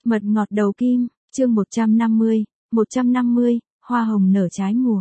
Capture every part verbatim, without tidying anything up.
Mật ngọt đầu kim, chương một trăm năm mươi, một trăm năm mươi, hoa hồng nở trái mùa.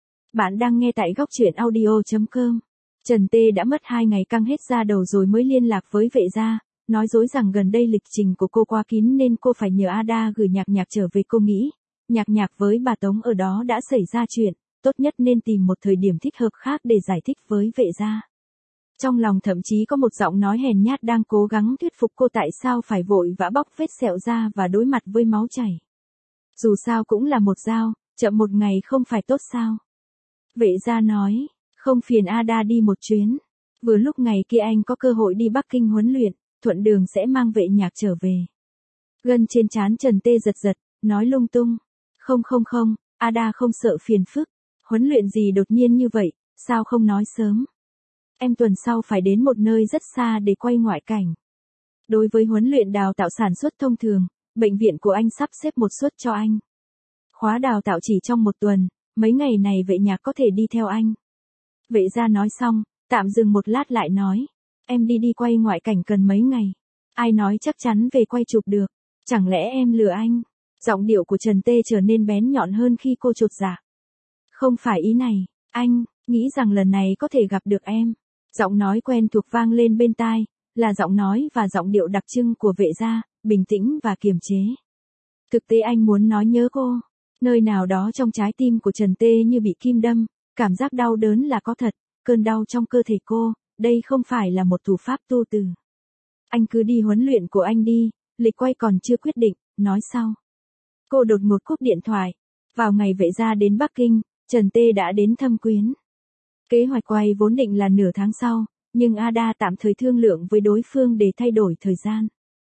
Bạn đang nghe tại góc truyện audio chấm com. Trần Tê đã mất hai ngày căng hết da đầu rồi mới liên lạc với vệ gia, nói dối rằng gần đây lịch trình của cô quá kín nên cô phải nhờ Ada gửi Nhạc Nhạc trở về. Cô nghĩ, Nhạc Nhạc với bà Tống ở đó đã xảy ra chuyện, tốt nhất nên tìm một thời điểm thích hợp khác để giải thích với vệ gia. Trong lòng thậm chí có một giọng nói hèn nhát đang cố gắng thuyết phục cô tại sao phải vội vã bóc vết sẹo ra và đối mặt với máu chảy. Dù sao cũng là một dao, chậm một ngày không phải tốt sao. Vệ gia nói, không phiền Ada đi một chuyến. Vừa lúc ngày kia anh có cơ hội đi Bắc Kinh huấn luyện, thuận đường sẽ mang Vệ Nhạc trở về. Gân trên trán Trần Tê giật giật, nói lung tung. Không không không, Ada không sợ phiền phức. Huấn luyện gì đột nhiên như vậy, sao không nói sớm. Em tuần sau phải đến một nơi rất xa để quay ngoại cảnh. Đối với huấn luyện đào tạo sản xuất thông thường, bệnh viện của anh sắp xếp một suất cho anh. Khóa đào tạo chỉ trong một tuần, mấy ngày này Vệ Nhạc có thể đi theo anh. Vệ gia nói xong, tạm dừng một lát lại nói. Em đi đi quay ngoại cảnh cần mấy ngày. Ai nói chắc chắn về quay chụp được. Chẳng lẽ em lừa anh? Giọng điệu của Trần Tê trở nên bén nhọn hơn khi cô chột dạ. Không phải ý này, anh, nghĩ rằng lần này có thể gặp được em. Giọng nói quen thuộc vang lên bên tai, là giọng nói và giọng điệu đặc trưng của Vệ gia, bình tĩnh và kiềm chế. Thực tế anh muốn nói nhớ cô. Nơi nào đó trong trái tim của Trần Tê như bị kim đâm, cảm giác đau đớn là có thật, cơn đau trong cơ thể cô, đây không phải là một thủ pháp tu từ. Anh cứ đi huấn luyện của anh đi, lịch quay còn chưa quyết định, nói sau. Cô đột ngột cúp điện thoại. Vào ngày Vệ gia đến Bắc Kinh, Trần Tê đã đến thăm Quyến. Kế hoạch quay vốn định là nửa tháng sau, nhưng Ada tạm thời thương lượng với đối phương để thay đổi thời gian.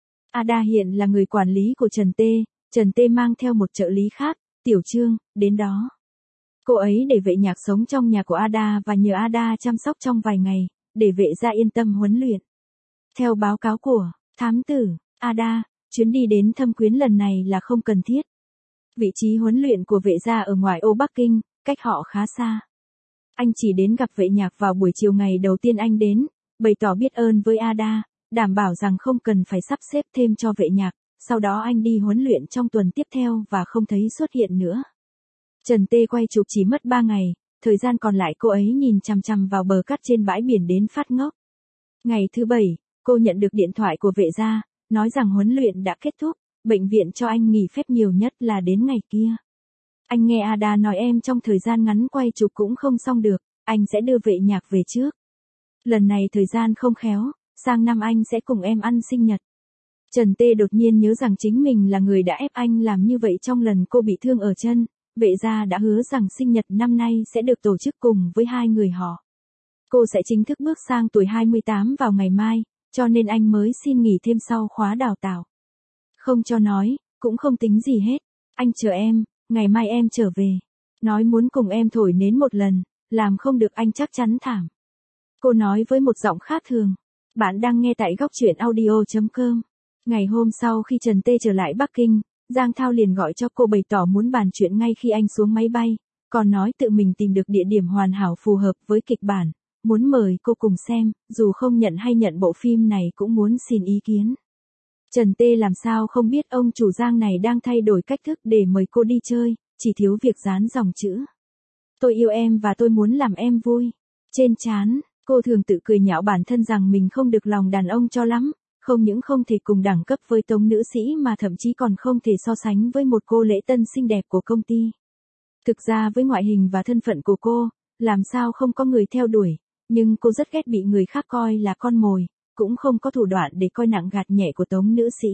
Ada hiện là người quản lý của Trần Tê, Trần Tê mang theo một trợ lý khác, Tiểu Trương, đến đó. Cô ấy để Vệ Nhạc sống trong nhà của Ada và nhờ Ada chăm sóc trong vài ngày, để Vệ gia yên tâm huấn luyện. Theo báo cáo của thám tử, Ada, chuyến đi đến thăm Quyến lần này là không cần thiết. Vị trí huấn luyện của Vệ gia ở ngoại ô Bắc Kinh, cách họ khá xa. Anh chỉ đến gặp Vệ Nhạc vào buổi chiều ngày đầu tiên anh đến, bày tỏ biết ơn với Ada, đảm bảo rằng không cần phải sắp xếp thêm cho Vệ Nhạc, sau đó anh đi huấn luyện trong tuần tiếp theo và không thấy xuất hiện nữa. Trần Tê quay chụp chỉ mất ba ngày, thời gian còn lại cô ấy nhìn chằm chằm vào bờ cát trên bãi biển đến phát ngốc. Ngày thứ bảy, cô nhận được điện thoại của Vệ gia, nói rằng huấn luyện đã kết thúc, bệnh viện cho anh nghỉ phép nhiều nhất là đến ngày kia. Anh nghe Ada nói em trong thời gian ngắn quay chụp cũng không xong được, anh sẽ đưa Vệ Nhạc về trước. Lần này thời gian không khéo, sang năm anh sẽ cùng em ăn sinh nhật. Trần Tê đột nhiên nhớ rằng chính mình là người đã ép anh làm như vậy trong lần cô bị thương ở chân. Vệ gia đã hứa rằng sinh nhật năm nay sẽ được tổ chức cùng với hai người họ. Cô sẽ chính thức bước sang tuổi hai mươi tám vào ngày mai, cho nên anh mới xin nghỉ thêm sau khóa đào tạo. Không cho nói, cũng không tính gì hết. Anh chờ em, ngày mai em trở về. Nói muốn cùng em thổi nến một lần, làm không được anh chắc chắn thảm. Cô nói với một giọng khác thường. Bạn đang nghe tại góc truyện audio chấm com. Ngày hôm sau khi Trần Tê trở lại Bắc Kinh, Giang Thao liền gọi cho cô bày tỏ muốn bàn chuyện ngay khi anh xuống máy bay, còn nói tự mình tìm được địa điểm hoàn hảo phù hợp với kịch bản, muốn mời cô cùng xem, dù không nhận hay nhận bộ phim này cũng muốn xin ý kiến. Trần Tê làm sao không biết ông chủ Giang này đang thay đổi cách thức để mời cô đi chơi, chỉ thiếu việc dán dòng chữ. Tôi yêu em và tôi muốn làm em vui. Trên trán, cô thường tự cười nhạo bản thân rằng mình không được lòng đàn ông cho lắm. Không những không thể cùng đẳng cấp với Tống nữ sĩ mà thậm chí còn không thể so sánh với một cô lễ tân xinh đẹp của công ty. Thực ra với ngoại hình và thân phận của cô, làm sao không có người theo đuổi, nhưng cô rất ghét bị người khác coi là con mồi, cũng không có thủ đoạn để coi nặng gạt nhẹ của Tống nữ sĩ.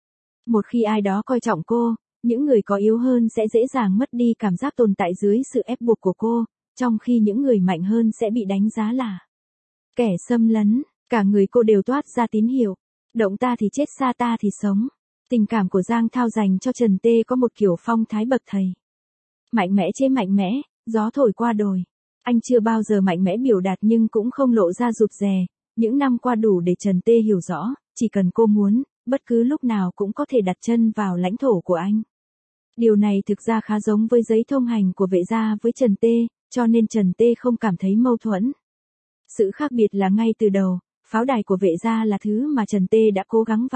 Một khi ai đó coi trọng cô, những người có yếu hơn sẽ dễ dàng mất đi cảm giác tồn tại dưới sự ép buộc của cô, trong khi những người mạnh hơn sẽ bị đánh giá là kẻ xâm lấn. Cả người cô đều toát ra tín hiệu. Động ta thì chết, xa ta thì sống. Tình cảm của Giang Thao dành cho Trần Tê có một kiểu phong thái bậc thầy. Mạnh mẽ chế mạnh mẽ, gió thổi qua đồi. Anh chưa bao giờ mạnh mẽ biểu đạt nhưng cũng không lộ ra rụt rè. Những năm qua đủ để Trần Tê hiểu rõ, chỉ cần cô muốn, bất cứ lúc nào cũng có thể đặt chân vào lãnh thổ của anh. Điều này thực ra khá giống với giấy thông hành của Vệ gia với Trần Tê, cho nên Trần Tê không cảm thấy mâu thuẫn. Sự khác biệt là ngay từ đầu, pháo đài của Vệ gia là thứ mà Trần Tê đã cố gắng vào,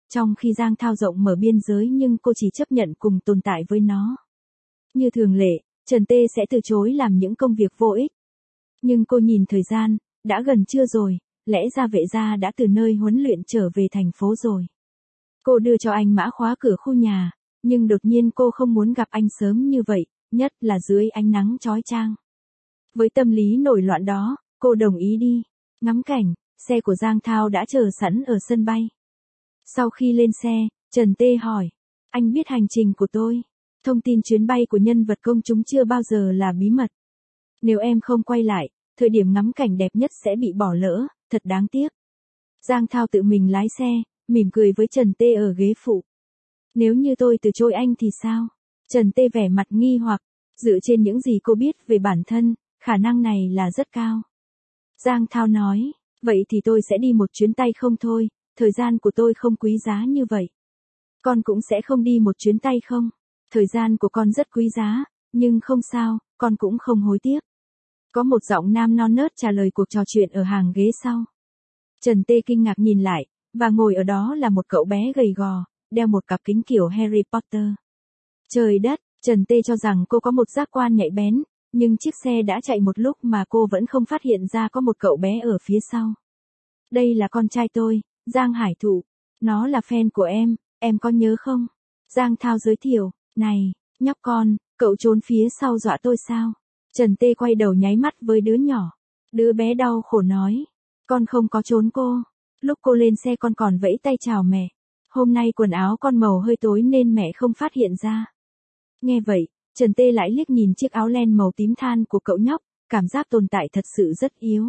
trong khi Giang Thao rộng mở biên giới nhưng cô chỉ chấp nhận cùng tồn tại với nó. Như thường lệ, Trần Tê sẽ từ chối làm những công việc vô ích. Nhưng cô nhìn thời gian, đã gần trưa rồi, lẽ ra vệ gia đã từ nơi huấn luyện trở về thành phố rồi. Cô đưa cho anh mã khóa cửa khu nhà, nhưng đột nhiên cô không muốn gặp anh sớm như vậy, nhất là dưới ánh nắng chói chang. Với tâm lý nổi loạn đó, cô đồng ý đi. Ngắm cảnh, xe của Giang Thao đã chờ sẵn ở sân bay. Sau khi lên xe, Trần Tê hỏi, anh biết hành trình của tôi. Thông tin chuyến bay của nhân vật công chúng chưa bao giờ là bí mật. Nếu em không quay lại, thời điểm ngắm cảnh đẹp nhất sẽ bị bỏ lỡ, thật đáng tiếc. Giang Thao tự mình lái xe, mỉm cười với Trần Tê ở ghế phụ. Nếu như tôi từ chối anh thì sao? Trần Tê vẻ mặt nghi hoặc, dựa trên những gì cô biết về bản thân, khả năng này là rất cao. Giang Thao nói, vậy thì tôi sẽ đi một chuyến tay không thôi, thời gian của tôi không quý giá như vậy. Con cũng sẽ không đi một chuyến tay không? Thời gian của con rất quý giá, nhưng không sao, con cũng không hối tiếc. Có một giọng nam non nớt trả lời cuộc trò chuyện ở hàng ghế sau. Trần Tê kinh ngạc nhìn lại, và ngồi ở đó là một cậu bé gầy gò, đeo một cặp kính kiểu Harry Potter. Trời đất, Trần Tê cho rằng cô có một giác quan nhạy bén, nhưng chiếc xe đã chạy một lúc mà cô vẫn không phát hiện ra có một cậu bé ở phía sau. Đây là con trai tôi, Giang Hải Thụ. Nó là fan của em, em có nhớ không? Giang Thao giới thiệu, này, nhóc con, cậu trốn phía sau dọa tôi sao? Trần Tê quay đầu nháy mắt với đứa nhỏ. Đứa bé đau khổ nói, con không có trốn cô. Lúc cô lên xe con còn vẫy tay chào mẹ. Hôm nay quần áo con màu hơi tối nên mẹ không phát hiện ra. Nghe vậy, Trần Tê lại liếc nhìn chiếc áo len màu tím than của cậu nhóc, cảm giác tồn tại thật sự rất yếu.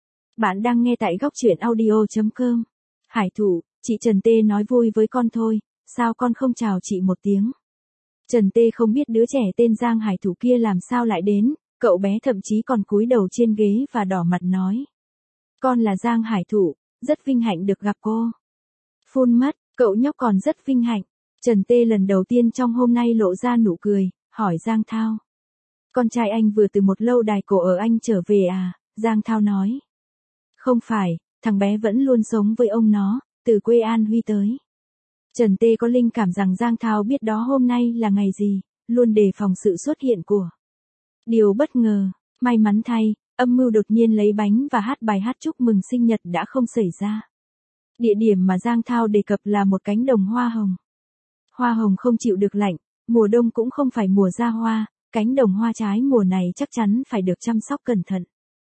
Bạn đang nghe tại góc truyện audio chấm com. Hải Thụ, chị Trần Tê nói vui với con thôi, sao con không chào chị một tiếng? Trần Tê không biết đứa trẻ tên Giang Hải Thụ kia làm sao lại đến, cậu bé thậm chí còn cúi đầu trên ghế và đỏ mặt nói. Con là Giang Hải Thụ, rất vinh hạnh được gặp cô. Phun mất, cậu nhóc còn rất vinh hạnh. Trần Tê lần đầu tiên trong hôm nay lộ ra nụ cười, hỏi Giang Thao. Con trai anh vừa từ một lâu đài cổ ở Anh trở về à? Giang Thao nói. Không phải, thằng bé vẫn luôn sống với ông nó, từ quê An Huy tới. Trần Tê có linh cảm rằng Giang Thao biết đó hôm nay là ngày gì, luôn đề phòng sự xuất hiện của. Điều bất ngờ, may mắn thay, âm mưu đột nhiên lấy bánh và hát bài hát chúc mừng sinh nhật đã không xảy ra. Địa điểm mà Giang Thao đề cập là một cánh đồng hoa hồng. Hoa hồng không chịu được lạnh, mùa đông cũng không phải mùa ra hoa, cánh đồng hoa trái mùa này chắc chắn phải được chăm sóc cẩn thận.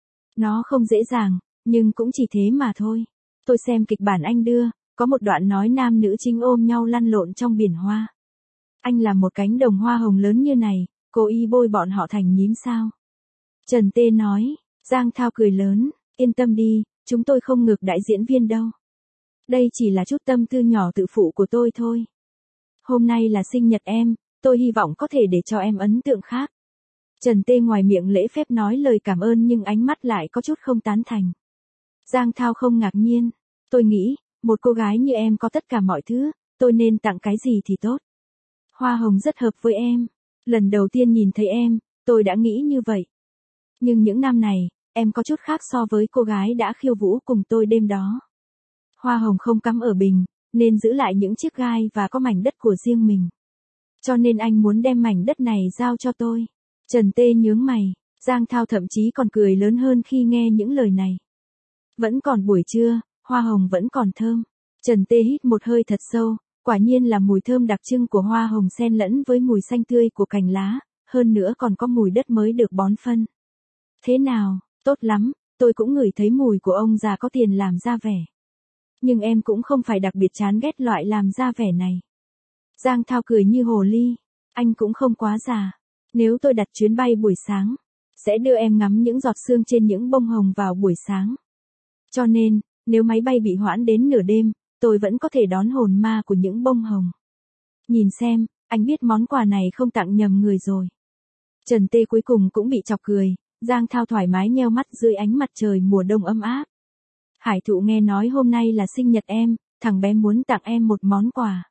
Nó không dễ dàng, nhưng cũng chỉ thế mà thôi. Tôi xem kịch bản anh đưa, có một đoạn nói nam nữ chính ôm nhau lăn lộn trong biển hoa. Anh làm một cánh đồng hoa hồng lớn như này, cố ý bôi bọn họ thành nhím sao? Trần Tê nói, Giang Thao cười lớn, yên tâm đi, chúng tôi không ngược đại diễn viên đâu. Đây chỉ là chút tâm tư nhỏ tự phụ của tôi thôi. Hôm nay là sinh nhật em, tôi hy vọng có thể để cho em ấn tượng khác. Trần Tê ngoài miệng lễ phép nói lời cảm ơn nhưng ánh mắt lại có chút không tán thành. Giang Thao không ngạc nhiên, tôi nghĩ, một cô gái như em có tất cả mọi thứ, tôi nên tặng cái gì thì tốt. Hoa hồng rất hợp với em. Lần đầu tiên nhìn thấy em, tôi đã nghĩ như vậy. Nhưng những năm này, em có chút khác so với cô gái đã khiêu vũ cùng tôi đêm đó. Hoa hồng không cắm ở bình, nên giữ lại những chiếc gai và có mảnh đất của riêng mình. Cho nên anh muốn đem mảnh đất này giao cho tôi. Trần Tê nhướng mày, Giang Thao thậm chí còn cười lớn hơn khi nghe những lời này. Vẫn còn buổi trưa, hoa hồng vẫn còn thơm. Trần Tê hít một hơi thật sâu, quả nhiên là mùi thơm đặc trưng của hoa hồng xen lẫn với mùi xanh tươi của cành lá, hơn nữa còn có mùi đất mới được bón phân. Thế nào, tốt lắm, tôi cũng ngửi thấy mùi của ông già có tiền làm ra vẻ. Nhưng em cũng không phải đặc biệt chán ghét loại làm ra vẻ này. Giang Thao cười như hồ ly, anh cũng không quá già. Nếu tôi đặt chuyến bay buổi sáng, sẽ đưa em ngắm những giọt sương trên những bông hồng vào buổi sáng. Cho nên, nếu máy bay bị hoãn đến nửa đêm, tôi vẫn có thể đón hồn ma của những bông hồng. Nhìn xem, anh biết món quà này không tặng nhầm người rồi. Trần Tê cuối cùng cũng bị chọc cười, Giang Thao thoải mái nheo mắt dưới ánh mặt trời mùa đông ấm áp. Hải Thụ nghe nói hôm nay là sinh nhật em, thằng bé muốn tặng em một món quà.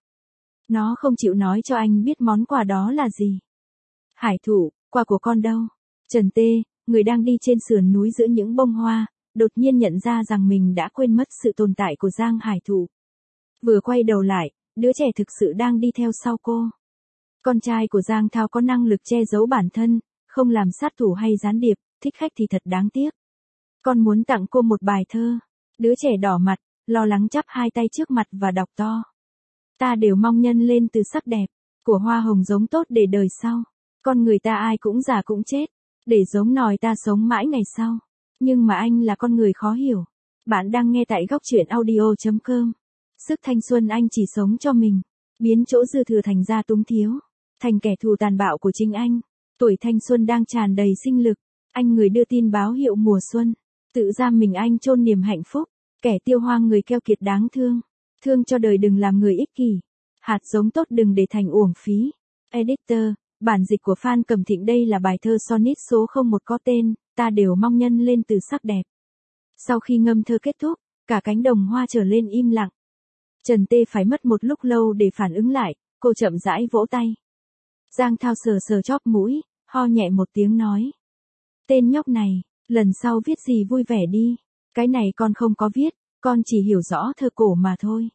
Nó không chịu nói cho anh biết món quà đó là gì. Hải Thụ, quà của con đâu? Trần Tê, người đang đi trên sườn núi giữa những bông hoa, đột nhiên nhận ra rằng mình đã quên mất sự tồn tại của Giang Hải Thụ. Vừa quay đầu lại, đứa trẻ thực sự đang đi theo sau cô. Con trai của Giang Thao có năng lực che giấu bản thân, không làm sát thủ hay gián điệp, thích khách thì thật đáng tiếc. Con muốn tặng cô một bài thơ. Đứa trẻ đỏ mặt, lo lắng chắp hai tay trước mặt và đọc to. Ta đều mong nhân lên từ sắc đẹp, của hoa hồng giống tốt để đời sau. Con người ta ai cũng già cũng chết, để giống nòi ta sống mãi ngày sau. Nhưng mà anh là con người khó hiểu. Bạn đang nghe tại góc truyện audio chấm com. Sức thanh xuân anh chỉ sống cho mình, biến chỗ dư thừa thành ra túng thiếu, thành kẻ thù tàn bạo của chính anh. Tuổi thanh xuân đang tràn đầy sinh lực, anh người đưa tin báo hiệu mùa xuân, tự giam mình anh chôn niềm hạnh phúc, kẻ tiêu hoang người keo kiệt đáng thương, thương cho đời đừng làm người ích kỷ, hạt giống tốt đừng để thành uổng phí. Editor, bản dịch của Phan Cẩm Thịnh. Đây là bài thơ sonnet số không một có tên, ta đều mong nhân lên từ sắc đẹp. Sau khi ngâm thơ kết thúc, cả cánh đồng hoa trở lên im lặng. Trần Tê phải mất một lúc lâu để phản ứng lại, cô chậm rãi vỗ tay. Giang Thao sờ sờ chóp mũi, ho nhẹ một tiếng nói. Tên nhóc này, lần sau viết gì vui vẻ đi, cái này con không có viết, con chỉ hiểu rõ thơ cổ mà thôi.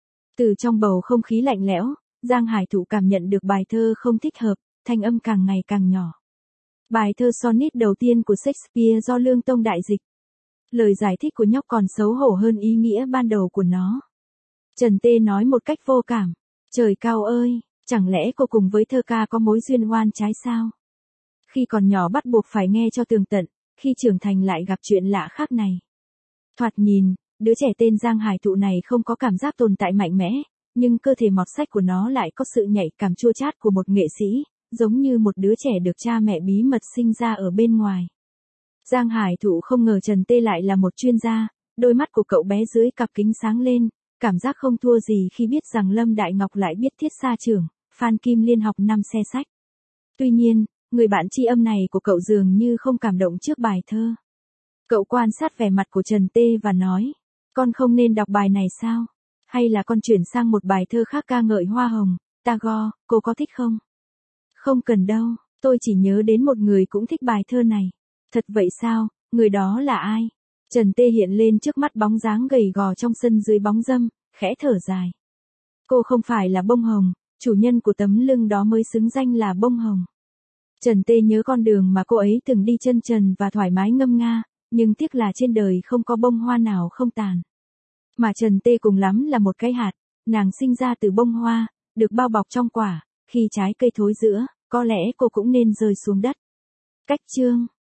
Từ trong bầu không khí lạnh lẽo, Giang Hải Thụ cảm nhận được bài thơ không thích hợp, thanh âm càng ngày càng nhỏ. Bài thơ sonnet đầu tiên của Shakespeare do Lương Tông đại dịch. Lời giải thích của nhóc còn xấu hổ hơn ý nghĩa ban đầu của nó. Trần Tê nói một cách vô cảm. Trời cao ơi, chẳng lẽ cô cùng với thơ ca có mối duyên oan trái sao? Khi còn nhỏ bắt buộc phải nghe cho tường tận, khi trưởng thành lại gặp chuyện lạ khác này. Thoạt nhìn, đứa trẻ tên Giang Hải Thụ này không có cảm giác tồn tại mạnh mẽ, nhưng cơ thể mọt sách của nó lại có sự nhạy cảm chua chát của một nghệ sĩ, giống như một đứa trẻ được cha mẹ bí mật sinh ra ở bên ngoài. Giang Hải Thụ không ngờ Trần Tê lại là một chuyên gia, đôi mắt của cậu bé dưới cặp kính sáng lên, cảm giác không thua gì khi biết rằng Lâm Đại Ngọc lại biết Thiết Sa Trưởng, Phan Kim Liên học năm xe sách. Tuy nhiên, người bạn tri âm này của cậu dường như không cảm động trước bài thơ. Cậu quan sát vẻ mặt của Trần Tê và nói, con không nên đọc bài này sao? Hay là con chuyển sang một bài thơ khác ca ngợi hoa hồng, Tagore, cô có thích không? Không cần đâu, tôi chỉ nhớ đến một người cũng thích bài thơ này. Thật vậy sao, người đó là ai? Trần Tê hiện lên trước mắt bóng dáng gầy gò trong sân dưới bóng râm, khẽ thở dài. Cô không phải là bông hồng, chủ nhân của tấm lưng đó mới xứng danh là bông hồng. Trần Tê nhớ con đường mà cô ấy từng đi chân trần và thoải mái ngâm nga, nhưng tiếc là trên đời không có bông hoa nào không tàn. Mà Trần Tê cùng lắm là một cái hạt, nàng sinh ra từ bông hoa, được bao bọc trong quả, khi trái cây thối giữa, có lẽ cô cũng nên rơi xuống đất. Cách chương